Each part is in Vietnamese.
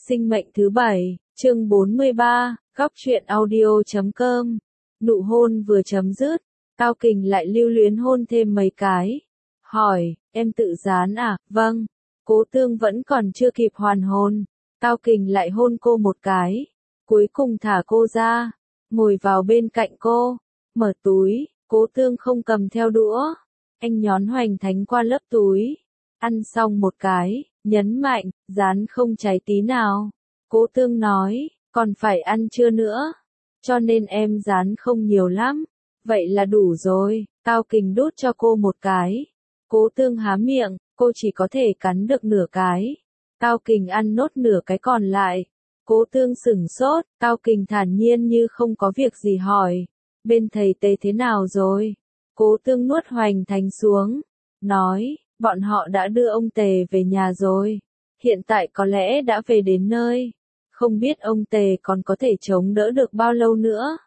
Sinh mệnh thứ 7, chương 43, góc truyện audio.com. Nụ hôn vừa chấm dứt, Cao Kình lại lưu luyến hôn thêm mấy cái. Hỏi, em tự dán à? Vâng. Cố Tương vẫn còn chưa kịp hoàn hồn. Cao Kình lại hôn cô một cái. Cuối cùng thả cô ra. Ngồi vào bên cạnh cô. Mở túi, Cố Tương không cầm theo đũa. Anh nhón hoành thánh qua lớp túi. Ăn xong một cái, nhấn mạnh, dán không cháy tí nào. Cố Tương nói, còn phải ăn chưa nữa. Cho nên em dán không nhiều lắm. Vậy là đủ rồi. Cao Kình đút cho cô một cái. Cố Tương há miệng, cô chỉ có thể cắn được nửa cái. Cao Kình ăn nốt nửa cái còn lại. Cố Tương sửng sốt, Cao Kình thản nhiên như không có việc gì hỏi. Bên thầy Tề thế nào rồi? Cố Tương nuốt hoành thánh xuống. Nói, bọn họ đã đưa ông Tề về nhà rồi. Hiện tại có lẽ đã về đến nơi. Không biết ông Tề còn có thể chống đỡ được bao lâu nữa.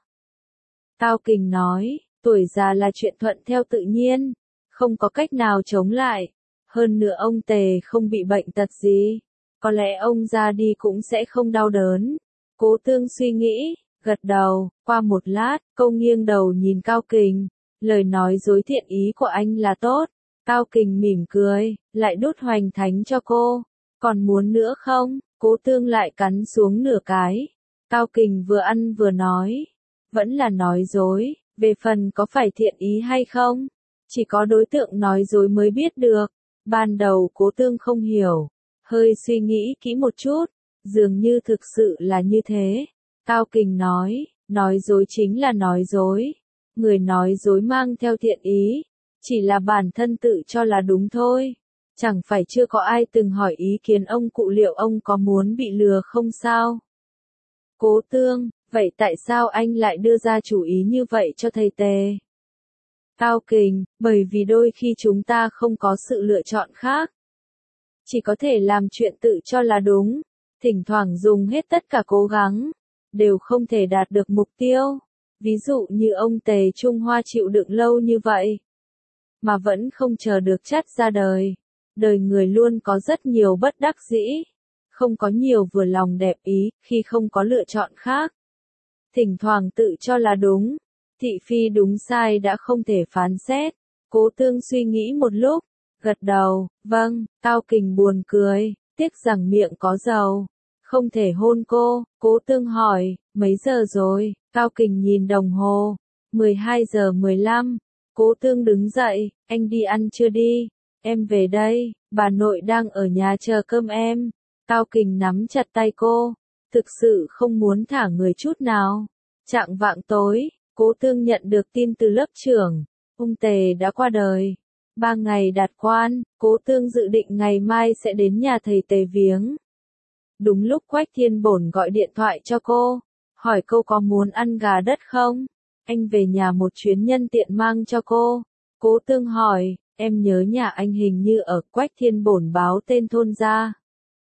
Cao Kình nói, tuổi già là chuyện thuận theo tự nhiên. Không có cách nào chống lại. Hơn nữa ông Tề không bị bệnh tật gì. Có lẽ ông ra đi cũng sẽ không đau đớn. Cố Tương suy nghĩ, gật đầu. Qua một lát, cô nghiêng đầu nhìn Cao Kình. Lời nói dối thiện ý của anh là tốt. Cao Kình mỉm cười, lại đút hoành thánh cho cô. Còn muốn nữa không? Cố Tương lại cắn xuống nửa cái. Cao Kình vừa ăn vừa nói. Vẫn là nói dối, về phần có phải thiện ý hay không? Chỉ có đối tượng nói dối mới biết được. Ban đầu Cố Tương không hiểu. Hơi suy nghĩ kỹ một chút. Dường như thực sự là như thế. Cao Kình nói dối chính là nói dối. Người nói dối mang theo thiện ý. Chỉ là bản thân tự cho là đúng thôi. Chẳng phải chưa có ai từng hỏi ý kiến ông cụ liệu ông có muốn bị lừa không sao? Cố Tương, vậy tại sao anh lại đưa ra chủ ý như vậy cho thầy Tề? Cao Kình, bởi vì đôi khi chúng ta không có sự lựa chọn khác. Chỉ có thể làm chuyện tự cho là đúng. Thỉnh thoảng dùng hết tất cả cố gắng. Đều không thể đạt được mục tiêu. Ví dụ như ông Tề Trung Hoa chịu đựng lâu như vậy. Mà vẫn không chờ được chắt ra đời. Đời người luôn có rất nhiều bất đắc dĩ. Không có nhiều vừa lòng đẹp ý, khi không có lựa chọn khác. Thỉnh thoảng tự cho là đúng. Thị phi đúng sai đã không thể phán xét. Cố Tương suy nghĩ một lúc. Gật đầu, vâng. Cao Kình buồn cười. Tiếc rằng miệng có dầu. Không thể hôn cô. Cố Tương hỏi, mấy giờ rồi? Cao Kình nhìn đồng hồ. 12 giờ 15. Cố Tương đứng dậy, anh đi ăn chưa đi? Em về đây, bà nội đang ở nhà chờ cơm em. Cao Kình nắm chặt tay cô, thực sự không muốn thả người chút nào. Chạng vạng tối, Cố Tương nhận được tin từ lớp trưởng, ông Tề đã qua đời. 3 ngày đạt quan, Cố Tương dự định ngày mai sẽ đến nhà thầy Tề viếng. Đúng lúc Quách Thiên Bổn gọi điện thoại cho cô, hỏi cô có muốn ăn gà đất không? Anh về nhà một chuyến nhân tiện mang cho cô. Cố Tương hỏi, em nhớ nhà anh hình như ở Quách Thiên Bổn báo tên thôn ra.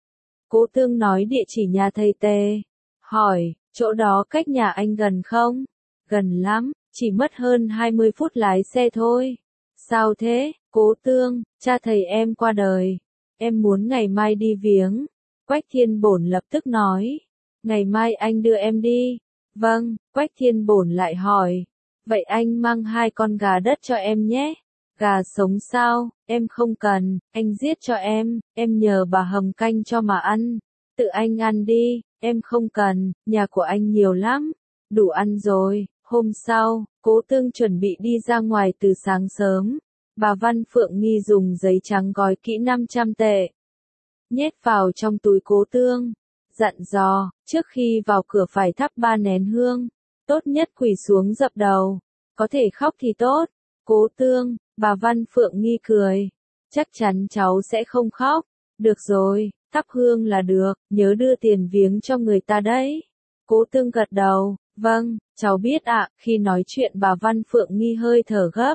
Cố Tương nói địa chỉ nhà thầy Tề. Hỏi, chỗ đó cách nhà anh gần không? Gần lắm, chỉ mất hơn 20 phút lái xe thôi. Sao thế? Cố Tương, cha thầy em qua đời. Em muốn ngày mai đi viếng. Quách Thiên Bổn lập tức nói. Ngày mai anh đưa em đi. Vâng, Quách Thiên Bổn lại hỏi. Vậy anh mang 2 con gà đất cho em nhé. Gà sống sao, em không cần, anh giết cho em nhờ bà hầm canh cho mà ăn. Tự anh ăn đi, em không cần, nhà của anh nhiều lắm. Đủ ăn rồi. Hôm sau, Cố Tương chuẩn bị đi ra ngoài từ sáng sớm. Bà Văn Phượng Nghi dùng giấy trắng gói kỹ 500 tệ. Nhét vào trong túi Cố Tương. Dặn dò, trước khi vào cửa phải thắp 3 nén hương. Tốt nhất quỳ xuống dập đầu. Có thể khóc thì tốt. Cố Tương, bà Văn Phượng Nghi cười. Chắc chắn cháu sẽ không khóc. Được rồi, thắp hương là được, nhớ đưa tiền viếng cho người ta đấy. Cố Tương gật đầu, vâng, cháu biết ạ. Khi nói chuyện bà Văn Phượng Nghi hơi thở gấp.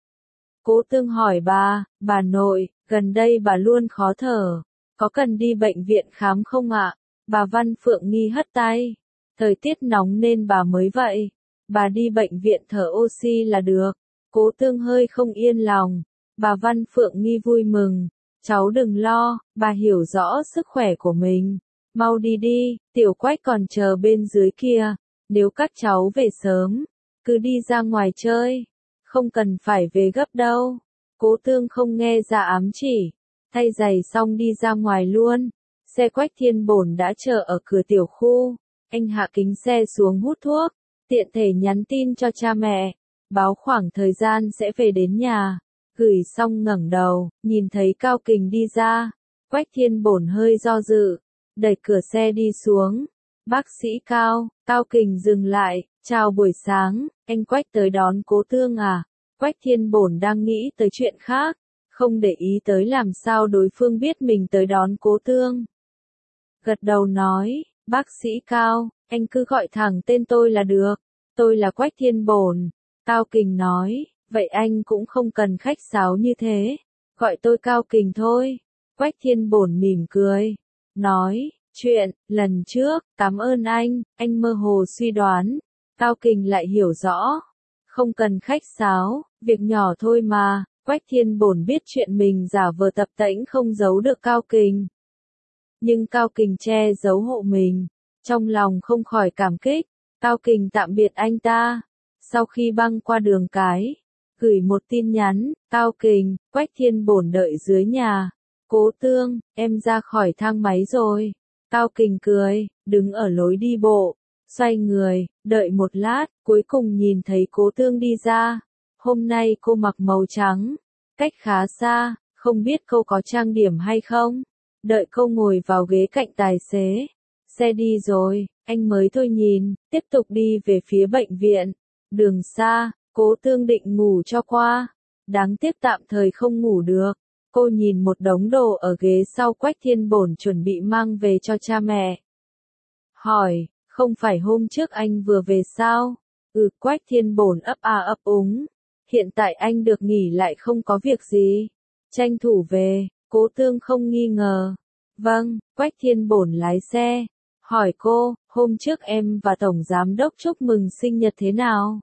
Cố Tương hỏi bà nội, gần đây bà luôn khó thở. Có cần đi bệnh viện khám không ạ? Bà Văn Phượng Nghi hất tay. Thời tiết nóng nên bà mới vậy. Bà đi bệnh viện thở oxy là được. Cố Tương hơi không yên lòng. Bà Văn Phượng Nghi vui mừng. Cháu đừng lo, bà hiểu rõ sức khỏe của mình. Mau đi đi, tiểu Quách còn chờ bên dưới kia, nếu các cháu về sớm, cứ đi ra ngoài chơi, không cần phải về gấp đâu. Cố Tương không nghe ra ám chỉ, thay giày xong đi ra ngoài luôn. Xe Quách Thiên Bổn đã chờ ở cửa tiểu khu, anh hạ kính xe xuống hút thuốc, tiện thể nhắn tin cho cha mẹ, báo khoảng thời gian sẽ về đến nhà. Gửi xong ngẩng đầu, nhìn thấy Cao Kình đi ra, Quách Thiên Bổn hơi do dự, đẩy cửa xe đi xuống. Bác sĩ Cao, Cao Kình dừng lại, chào buổi sáng, anh Quách tới đón Cố Tương à? Quách Thiên Bổn đang nghĩ tới chuyện khác, không để ý tới làm sao đối phương biết mình tới đón Cố Tương. Gật đầu nói, bác sĩ Cao, anh cứ gọi thẳng tên tôi là được, tôi là Quách Thiên Bổn. Cao Kình nói, vậy anh cũng không cần khách sáo như thế, gọi tôi Cao Kình thôi. Quách Thiên Bổn mỉm cười, nói, chuyện, lần trước, cảm ơn anh mơ hồ suy đoán. Cao Kình lại hiểu rõ, không cần khách sáo, việc nhỏ thôi mà. Quách Thiên Bổn biết chuyện mình giả vờ tập tễnh không giấu được Cao Kình. Nhưng Cao Kình che giấu hộ mình, trong lòng không khỏi cảm kích. Cao Kình tạm biệt anh ta, sau khi băng qua đường cái, gửi một tin nhắn, Cao Kình, Quách Thiên Bổn đợi dưới nhà. Cố Tương, em ra khỏi thang máy rồi. Cao Kình cười, đứng ở lối đi bộ, xoay người, đợi một lát, cuối cùng nhìn thấy Cố Tương đi ra. Hôm nay cô mặc màu trắng, cách khá xa, không biết cô có trang điểm hay không. Đợi cô ngồi vào ghế cạnh tài xế. Xe đi rồi, anh mới thôi nhìn, tiếp tục đi về phía bệnh viện. Đường xa, Cố Tương định ngủ cho qua. Đáng tiếc tạm thời không ngủ được. Cô nhìn một đống đồ ở ghế sau Quách Thiên Bổn chuẩn bị mang về cho cha mẹ. Hỏi, không phải hôm trước anh vừa về sao? Quách Thiên Bổn ấp a ấp úng. Hiện tại anh được nghỉ lại không có việc gì. Tranh thủ về, Cố Tương không nghi ngờ. Vâng, Quách Thiên Bổn lái xe. Hỏi cô, hôm trước em và Tổng Giám Đốc chúc mừng sinh nhật thế nào?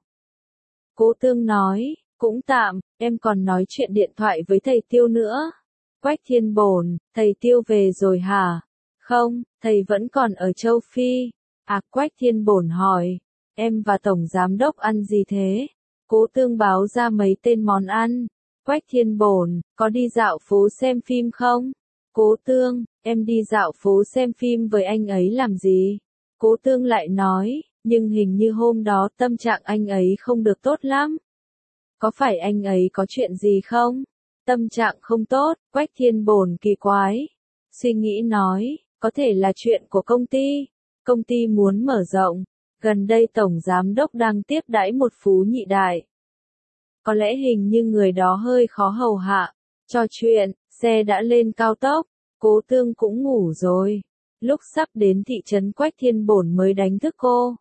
Cố Tương nói, cũng tạm, em còn nói chuyện điện thoại với thầy Tiêu nữa. Quách Thiên Bổn, thầy Tiêu về rồi hả? Không, thầy vẫn còn ở châu Phi. Quách Thiên Bổn hỏi, em và Tổng Giám Đốc ăn gì thế? Cố Tương báo ra mấy tên món ăn. Quách Thiên Bổn, có đi dạo phố xem phim không? Cố Tương, em đi dạo phố xem phim với anh ấy làm gì? Cố Tương lại nói, nhưng hình như hôm đó tâm trạng anh ấy không được tốt lắm. Có phải anh ấy có chuyện gì không? Tâm trạng không tốt, Quách Thiên Bổn kỳ quái. Suy nghĩ nói, có thể là chuyện của công ty. Công ty muốn mở rộng. Gần đây Tổng Giám Đốc đang tiếp đãi một phú nhị đại. Có lẽ hình như người đó hơi khó hầu hạ. Trò chuyện, xe đã lên cao tốc. Cố Tương cũng ngủ rồi. Lúc sắp đến thị trấn Quách Thiên Bổn mới đánh thức cô.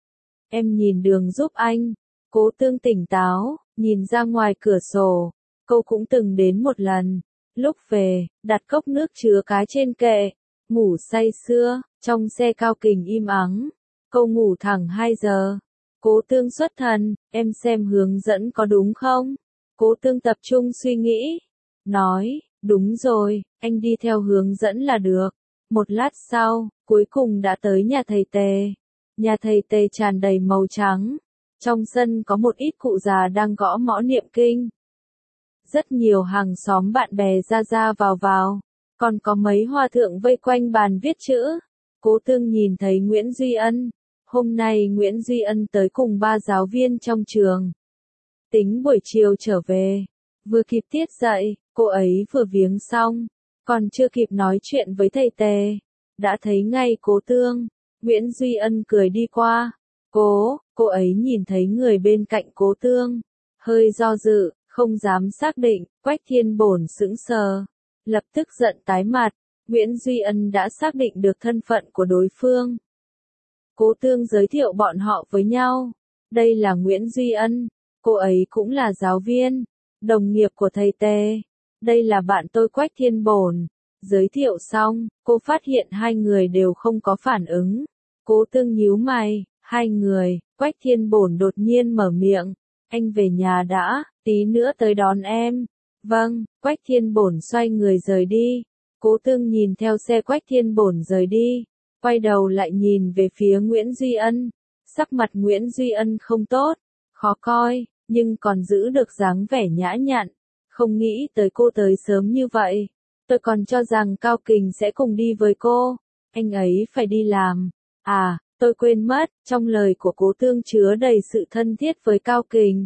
Em nhìn đường giúp anh. Cố Tương tỉnh táo, nhìn ra ngoài cửa sổ. Cô cũng từng đến một lần. Lúc về, đặt cốc nước chứa cá trên kệ. Ngủ say sưa, trong xe Cao Kình im ắng. Cô ngủ thẳng 2 giờ. Cố Tương xuất thần, em xem hướng dẫn có đúng không? Cố Tương tập trung suy nghĩ. Nói, đúng rồi, anh đi theo hướng dẫn là được. Một lát sau, cuối cùng đã tới nhà thầy Tề. Nhà thầy Tề tràn đầy màu trắng. Trong sân có một ít cụ già đang gõ mõ niệm kinh. Rất nhiều hàng xóm bạn bè ra vào. Còn có mấy hòa thượng vây quanh bàn viết chữ. Cố Tương nhìn thấy Nguyễn Duy Ân. Hôm nay Nguyễn Duy Ân tới cùng 3 giáo viên trong trường. Tính buổi chiều trở về. Vừa kịp tiết dạy, cô ấy vừa viếng xong. Còn chưa kịp nói chuyện với thầy Tề. Đã thấy ngay Cố Tương. Nguyễn Duy Ân cười đi qua. Cô ấy nhìn thấy người bên cạnh Cố Tương. Hơi do dự, không dám xác định, Quách Thiên Bổn sững sờ. Lập tức giận tái mặt. Nguyễn Duy Ân đã xác định được thân phận của đối phương. Cố Tương giới thiệu bọn họ với nhau. Đây là Nguyễn Duy Ân. Cô ấy cũng là giáo viên. Đồng nghiệp của thầy Tề. Đây là bạn tôi Quách Thiên Bổn. Giới thiệu xong, cô phát hiện hai người đều không có phản ứng. Cố Tương nhíu mày, hai người, Quách Thiên Bổn đột nhiên mở miệng. Anh về nhà đã, tí nữa tới đón em. Vâng, Quách Thiên Bổn xoay người rời đi. Cố Tương nhìn theo xe Quách Thiên Bổn rời đi. quay đầu lại nhìn về phía Nguyễn Duy Ân. Sắc mặt Nguyễn Duy Ân không tốt, khó coi, nhưng còn giữ được dáng vẻ nhã nhặn. Không nghĩ tới cô tới sớm như vậy. Tôi còn cho rằng Cao Kình sẽ cùng đi với cô. Anh ấy phải đi làm. À, tôi quên mất, trong lời của Cố Tương chứa đầy sự thân thiết với Cao Kình.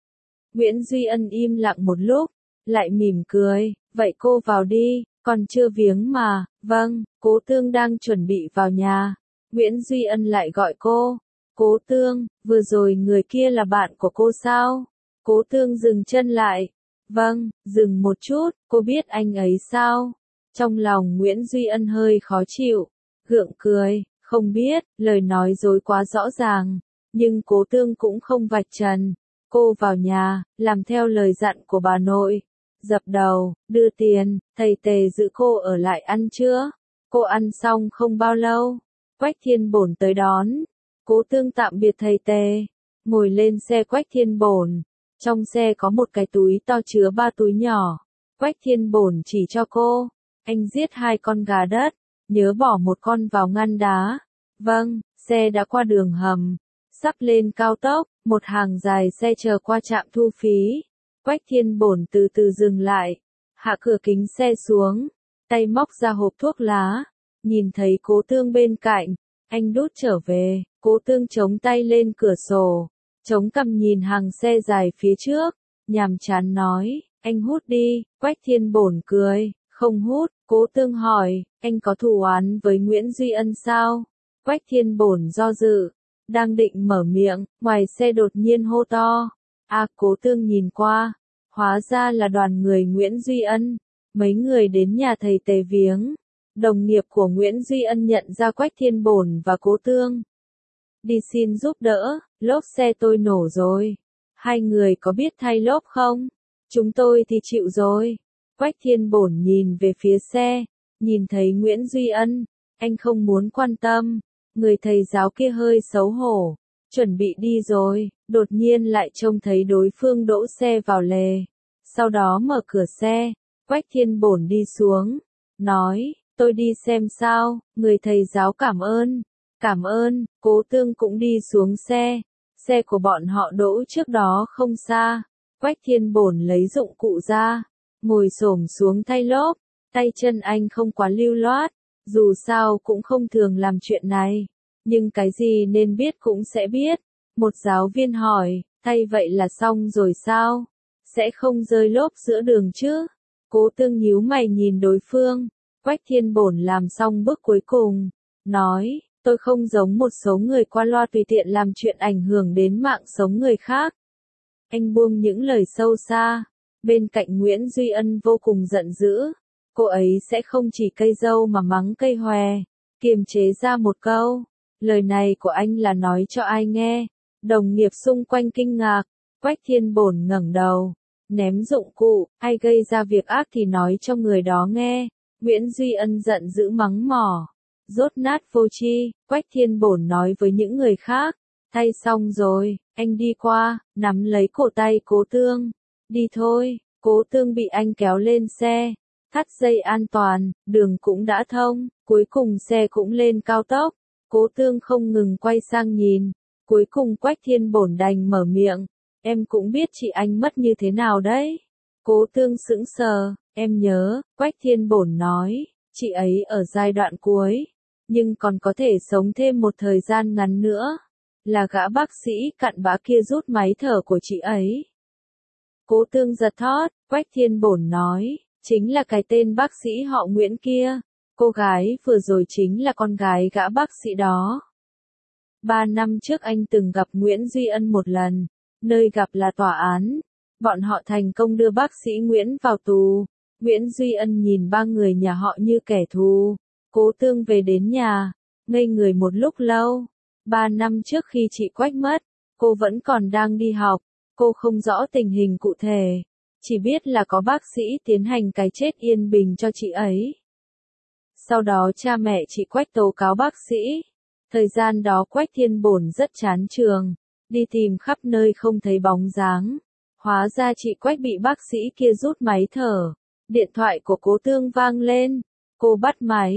Nguyễn Duy Ân im lặng một lúc, lại mỉm cười, vậy cô vào đi, còn chưa viếng mà. Vâng, Cố Tương đang chuẩn bị vào nhà. Nguyễn Duy Ân lại gọi cô. Cố Tương, vừa rồi người kia là bạn của cô sao? Cố Tương dừng chân lại. Vâng, dừng một chút, cô biết anh ấy sao? Trong lòng Nguyễn Duy Ân hơi khó chịu, gượng cười, không biết, lời nói dối quá rõ ràng, nhưng Cố Tương cũng không vạch trần. Cô vào nhà, làm theo lời dặn của bà nội, dập đầu, đưa tiền, thầy Tề giữ cô ở lại ăn trưa. Cô ăn xong không bao lâu, Quách Thiên Bổn tới đón. Cố Tương tạm biệt thầy Tề, ngồi lên xe Quách Thiên Bổn. Trong xe có một cái túi to chứa 3 túi nhỏ. Quách Thiên Bổn chỉ cho cô, anh giết 2 con gà đất, nhớ bỏ một con vào ngăn đá. Vâng, xe đã qua đường hầm, sắp lên cao tốc, một hàng dài xe chờ qua trạm thu phí. Quách Thiên Bổn từ từ dừng lại, hạ cửa kính xe xuống, tay móc ra hộp thuốc lá, nhìn thấy Cố Tương bên cạnh, anh đút trở về. Cố Tương chống tay lên cửa sổ, chống cằm nhìn hàng xe dài phía trước, nhàm chán nói, anh hút đi. Quách Thiên Bổn cười, không hút. Cố Tương hỏi, anh có thù oán với Nguyễn Duy Ân sao? Quách Thiên Bổn do dự, đang định mở miệng, ngoài xe đột nhiên hô to. Cố Tương nhìn qua, hóa ra là đoàn người Nguyễn Duy Ân, mấy người đến nhà thầy Tề viếng. Đồng nghiệp của Nguyễn Duy Ân nhận ra Quách Thiên Bổn và Cố Tương. Đi xin giúp đỡ, lốp xe tôi nổ rồi. Hai người có biết thay lốp không? Chúng tôi thì chịu rồi. Quách Thiên Bổn nhìn về phía xe, nhìn thấy Nguyễn Duy Ân, anh không muốn quan tâm. Người thầy giáo kia hơi xấu hổ, chuẩn bị đi rồi, đột nhiên lại trông thấy đối phương đỗ xe vào lề. Sau đó mở cửa xe, Quách Thiên Bổn đi xuống, nói, tôi đi xem sao. Người thầy giáo cảm ơn. Cảm ơn. Cố Tương cũng đi xuống xe. Xe của bọn họ đỗ trước đó không xa. Quách Thiên Bổn lấy dụng cụ ra, ngồi xổm xuống thay lốp. Tay chân anh không quá lưu loát, dù sao cũng không thường làm chuyện này, nhưng cái gì nên biết cũng sẽ biết. Một giáo viên hỏi, thay vậy là xong rồi sao? Sẽ không rơi lốp giữa đường chứ? Cố Tương nhíu mày nhìn đối phương. Quách Thiên Bổn làm xong bước cuối cùng, nói, tôi không giống một số người qua loa tùy tiện làm chuyện ảnh hưởng đến mạng sống người khác. Anh buông những lời sâu xa. Bên cạnh Nguyễn Duy Ân vô cùng giận dữ. Cô ấy sẽ không chỉ cây dâu mà mắng cây hòe. Kiềm chế ra một câu. Lời này của anh là nói cho ai nghe? Đồng nghiệp xung quanh kinh ngạc. Quách Thiên Bổn ngẩng đầu, ném dụng cụ. Ai gây ra việc ác thì nói cho người đó nghe. Nguyễn Duy Ân giận dữ mắng mỏ. Rốt nát vô tri. Quách Thiên Bổn nói với những người khác. Thay xong rồi, anh đi qua, nắm lấy cổ tay Cố Tương. Đi thôi. Cố Tương bị anh kéo lên xe, thắt dây an toàn, đường cũng đã thông, cuối cùng xe cũng lên cao tốc. Cố Tương không ngừng quay sang nhìn, cuối cùng Quách Thiên Bổn đành mở miệng, em cũng biết chị anh mất như thế nào đấy. Cố Tương sững sờ, em nhớ, Quách Thiên Bổn nói, chị ấy ở giai đoạn cuối, nhưng còn có thể sống thêm một thời gian ngắn nữa. Là gã bác sĩ cặn bã kia rút máy thở của chị ấy. Cố Tương giật thót, Quách Thiên Bổn nói, chính là cái tên bác sĩ họ Nguyễn kia. Cô gái vừa rồi chính là con gái gã bác sĩ đó. 3 năm trước anh từng gặp Nguyễn Duy Ân một lần, nơi gặp là tòa án. Bọn họ thành công đưa bác sĩ Nguyễn vào tù. Nguyễn Duy Ân nhìn 3 người nhà họ như kẻ thù. Cố Tương về đến nhà, ngây người một lúc lâu. 3 năm trước khi chị Quách mất, cô vẫn còn đang đi học. Cô không rõ tình hình cụ thể, chỉ biết là có bác sĩ tiến hành cái chết yên bình cho chị ấy. Sau đó cha mẹ chị Quách tố cáo bác sĩ. Thời gian đó Quách Thiên Bổn rất chán trường, đi tìm khắp nơi không thấy bóng dáng. Hóa ra chị Quách bị bác sĩ kia rút máy thở. Điện thoại của Cố Tương vang lên. Cô bắt máy,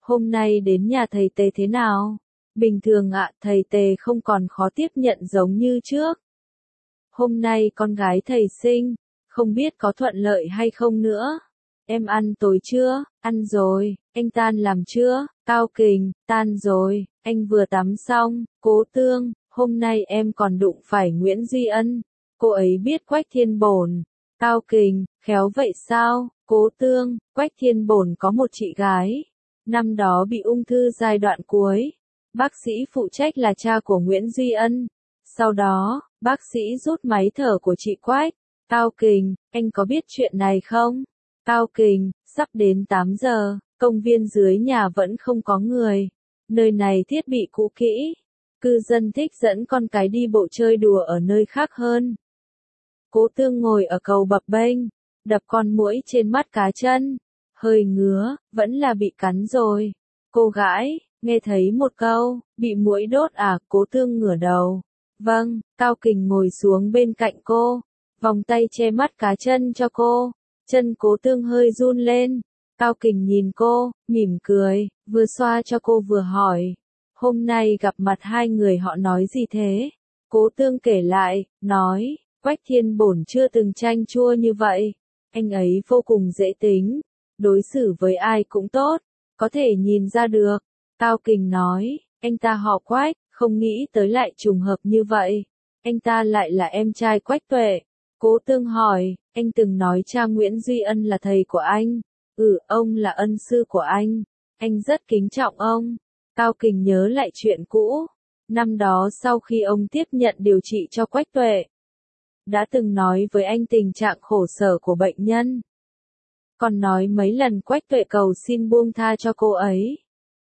Hôm nay đến nhà thầy Tề thế nào? Bình thường ạ, thầy Tề không còn khó tiếp nhận giống như trước. Hôm nay con gái thầy sinh, không biết có thuận lợi hay không nữa. Em ăn tối chưa? Ăn rồi. Anh tan làm chưa? Cao Kình, tan rồi. Anh vừa tắm xong. Cố Tương, hôm nay em còn đụng phải Nguyễn Duy Ân. Cô ấy biết Quách Thiên Bổn. Cao Kình, khéo vậy sao? Cố Tương, Quách Thiên Bổn có một chị gái. Năm đó bị ung thư giai đoạn cuối. Bác sĩ phụ trách là cha của Nguyễn Duy Ân. Sau đó, bác sĩ rút máy thở của chị Quách. Cao Kình, anh có biết chuyện này không? Cao Kình, sắp đến 8 giờ, công viên dưới nhà vẫn không có người. Nơi này thiết bị cũ kỹ. Cư dân thích dẫn con cái đi bộ chơi đùa ở nơi khác hơn. Cố Tương ngồi ở cầu bập bênh, đập con muỗi trên mắt cá chân. Hơi ngứa, vẫn là bị cắn rồi. Cô gái, nghe thấy một câu, bị muỗi đốt à? Cố Tương ngửa đầu. Vâng, Cao Kình ngồi xuống bên cạnh cô, vòng tay che mắt cá chân cho cô. Chân Cố Tương hơi run lên. Cao Kình nhìn cô, mỉm cười, vừa xoa cho cô vừa hỏi. Hôm nay gặp mặt hai người họ nói gì thế? Cố Tương kể lại, nói, Quách Thiên Bổn chưa từng chanh chua như vậy. Anh ấy vô cùng dễ tính, đối xử với ai cũng tốt, có thể nhìn ra được. Cao Kình nói, anh ta họ Quách, không nghĩ tới lại trùng hợp như vậy. Anh ta lại là em trai Quách Tuệ. Cố Tương hỏi, anh từng nói cha Nguyễn Duy Ân là thầy của anh. Ông là ân sư của anh rất kính trọng ông. Cao Kình nhớ lại chuyện cũ. Năm đó sau khi ông tiếp nhận điều trị cho Quách Tuệ, đã từng nói với anh tình trạng khổ sở của bệnh nhân. Còn nói mấy lần Quách Tuệ cầu xin buông tha cho cô ấy.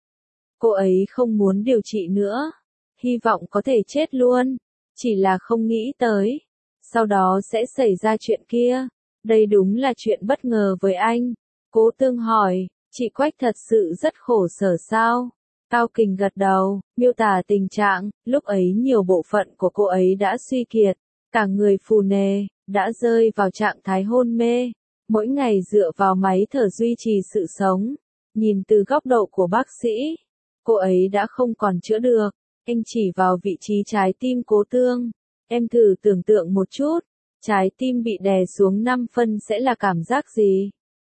Cô ấy không muốn điều trị nữa, hy vọng có thể chết luôn, chỉ là không nghĩ tới. Sau đó sẽ xảy ra chuyện kia. Đây đúng là chuyện bất ngờ với anh. Cố Tương hỏi, chị Quách thật sự rất khổ sở sao? Cao Kình gật đầu, miêu tả tình trạng, lúc ấy nhiều bộ phận của cô ấy đã suy kiệt, cả người phù nề, đã rơi vào trạng thái hôn mê, mỗi ngày dựa vào máy thở duy trì sự sống. Nhìn từ góc độ của bác sĩ, cô ấy đã không còn chữa được. Anh chỉ vào vị trí trái tim Cố Tương. Em thử tưởng tượng một chút, trái tim bị đè xuống 5 phân sẽ là cảm giác gì?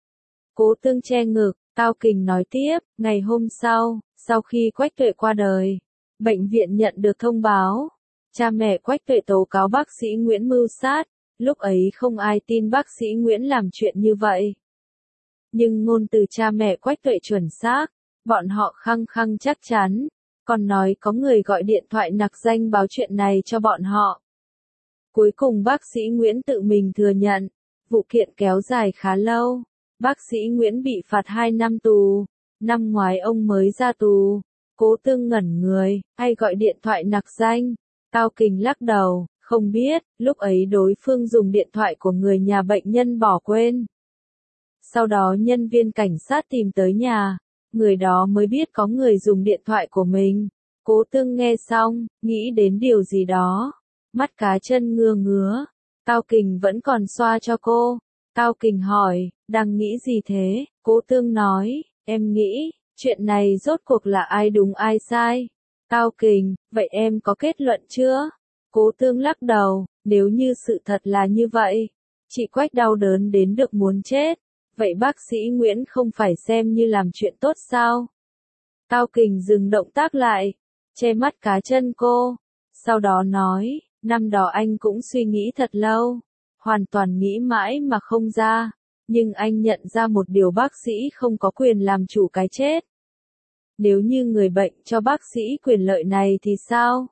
Cố Tương che ngực, Cao Kình nói tiếp, ngày hôm sau khi Quách Tuệ qua đời, bệnh viện nhận được thông báo. Cha mẹ Quách Tuệ tố cáo bác sĩ Nguyễn mưu sát, lúc ấy không ai tin bác sĩ Nguyễn làm chuyện như vậy. Nhưng ngôn từ cha mẹ Quách Tuệ chuẩn xác, bọn họ khăng khăng chắc chắn, còn nói có người gọi điện thoại nặc danh báo chuyện này cho bọn họ. Cuối cùng bác sĩ Nguyễn tự mình thừa nhận, vụ kiện kéo dài khá lâu. Bác sĩ Nguyễn bị phạt 2 năm tù, năm ngoái ông mới ra tù. Cố Tương ngẩn người, ai gọi điện thoại nặc danh? Cao Kình lắc đầu, không biết, lúc ấy đối phương dùng điện thoại của người nhà bệnh nhân bỏ quên. Sau đó nhân viên cảnh sát tìm tới nhà, người đó mới biết có người dùng điện thoại của mình. Cố Tương nghe xong, nghĩ đến điều gì đó. Mắt cá chân ngứa ngứa. Cao Kình vẫn còn xoa cho cô. Cao Kình hỏi, đang nghĩ gì thế? Cố Tương nói, em nghĩ, chuyện này rốt cuộc là ai đúng ai sai? Cao Kình, vậy em có kết luận chưa? Cố Tương lắc đầu, nếu như sự thật là như vậy, chị Quách đau đớn đến được muốn chết, vậy bác sĩ Nguyễn không phải xem như làm chuyện tốt sao? Cao Kình dừng động tác lại, che mắt cá chân cô, sau đó nói, năm đó anh cũng suy nghĩ thật lâu, hoàn toàn nghĩ mãi mà không ra, nhưng anh nhận ra một điều bác sĩ không có quyền làm chủ cái chết. Nếu như người bệnh cho bác sĩ quyền lợi này thì sao?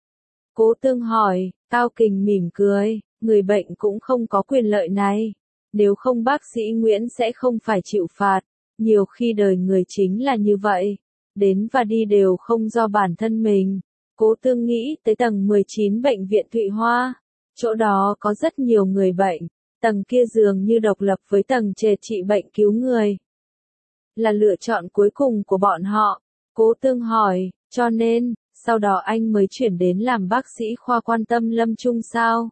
Cố Tương hỏi, Cao Kình mỉm cười, người bệnh cũng không có quyền lợi này. Nếu không bác sĩ Nguyễn sẽ không phải chịu phạt, nhiều khi đời người chính là như vậy, đến và đi đều không do bản thân mình. Cố Tương nghĩ tới tầng 19 bệnh viện Thụy Hoa, chỗ đó có rất nhiều người bệnh, tầng kia dường như độc lập với tầng trệt trị bệnh cứu người. Là lựa chọn cuối cùng của bọn họ. Cố Tương hỏi, cho nên, sau đó anh mới chuyển đến làm bác sĩ khoa quan tâm lâm chung sao?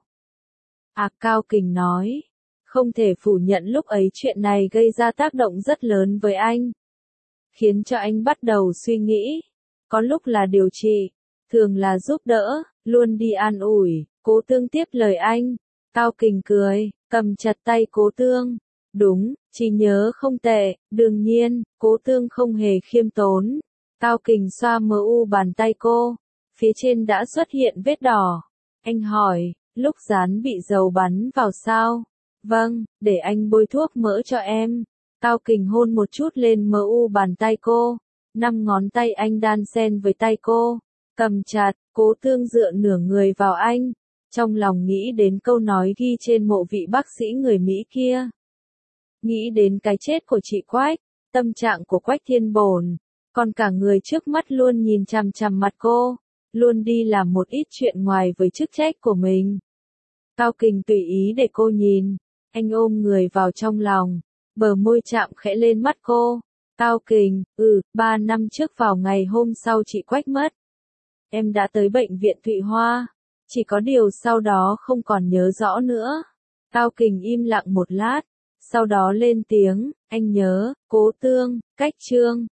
Cao Kình nói, không thể phủ nhận lúc ấy chuyện này gây ra tác động rất lớn với anh. khiến cho anh bắt đầu suy nghĩ. Có lúc là điều trị, thường là giúp đỡ, luôn đi an ủi. Cố Tương tiếp lời anh. Cao Kình cười, cầm chặt tay Cố Tương. Đúng, trí nhớ không tệ, đương nhiên, Cố Tương không hề khiêm tốn. Cao Kình xoa mờ u bàn tay cô, phía trên đã xuất hiện vết đỏ. Anh hỏi, lúc dán bị dầu bắn vào sao? Vâng, để anh bôi thuốc mỡ cho em. Cao Kình hôn một chút lên mờ u bàn tay cô, 5 ngón tay anh đan xen với tay cô, cầm chặt. Cố Tương dựa nửa người vào anh, trong lòng nghĩ đến câu nói ghi trên mộ vị bác sĩ người Mỹ kia. Nghĩ đến cái chết của chị Quách, tâm trạng của Quách Thiên Bổn, còn cả người trước mắt luôn nhìn chằm chằm mặt cô, luôn đi làm một ít chuyện ngoài với chức trách của mình. Cao Kình tùy ý để cô nhìn, anh ôm người vào trong lòng, bờ môi chạm khẽ lên mắt cô. Cao Kình, 3 năm trước vào ngày hôm sau chị Quách mất, em đã tới bệnh viện Thụy Hoa, chỉ có điều sau đó không còn nhớ rõ nữa. Cao Kình im lặng một lát, sau đó lên tiếng, anh nhớ, Cố Tương, cách Trương.